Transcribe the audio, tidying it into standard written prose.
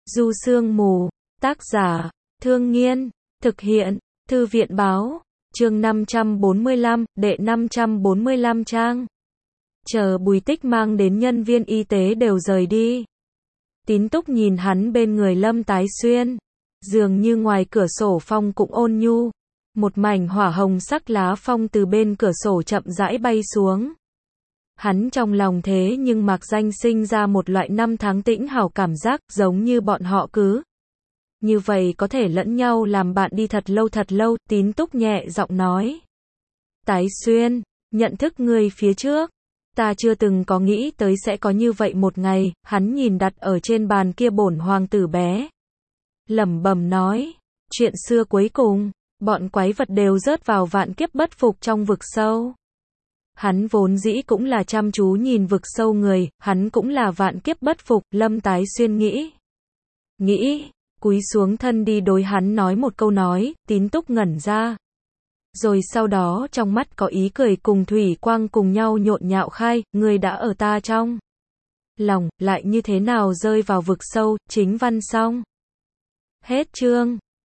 Du Sương Mù, tác giả, Thương Nghiên, thực hiện, Thư viện báo, chương 545, đệ 545 trang. Chờ Bùi Tích mang đến nhân viên y tế đều rời đi. Tín Túc nhìn hắn bên người Lâm Tái Xuyên. Dường như ngoài cửa sổ phong cũng ôn nhu. Một mảnh hỏa hồng sắc lá phong từ bên cửa sổ chậm rãi bay xuống. Hắn trong lòng thế nhưng mạc danh sinh ra một loại năm tháng tĩnh hảo cảm giác, giống như bọn họ cứ như vậy có thể lẫn nhau làm bạn đi thật lâu, Tín Túc nhẹ giọng nói. Tái Xuyên, nhận thức ngươi phía trước, ta chưa từng có nghĩ tới sẽ có như vậy một ngày. Hắn nhìn đặt ở trên bàn kia bổn hoàng tử bé, lẩm bẩm nói, chuyện xưa cuối cùng, bọn quái vật đều rớt vào vạn kiếp bất phục trong vực sâu. Hắn vốn dĩ cũng là chăm chú nhìn vực sâu người, hắn cũng là vạn kiếp bất phục. Lâm Tái Xuyên nghĩ, cúi xuống thân đi đối hắn nói một câu nói. Tín Túc ngẩn ra, rồi sau đó trong mắt có ý cười cùng thủy quang cùng nhau nhộn nhạo khai, người đã ở ta trong lòng, lại như thế nào rơi vào vực sâu. Chính văn xong. Hết chương.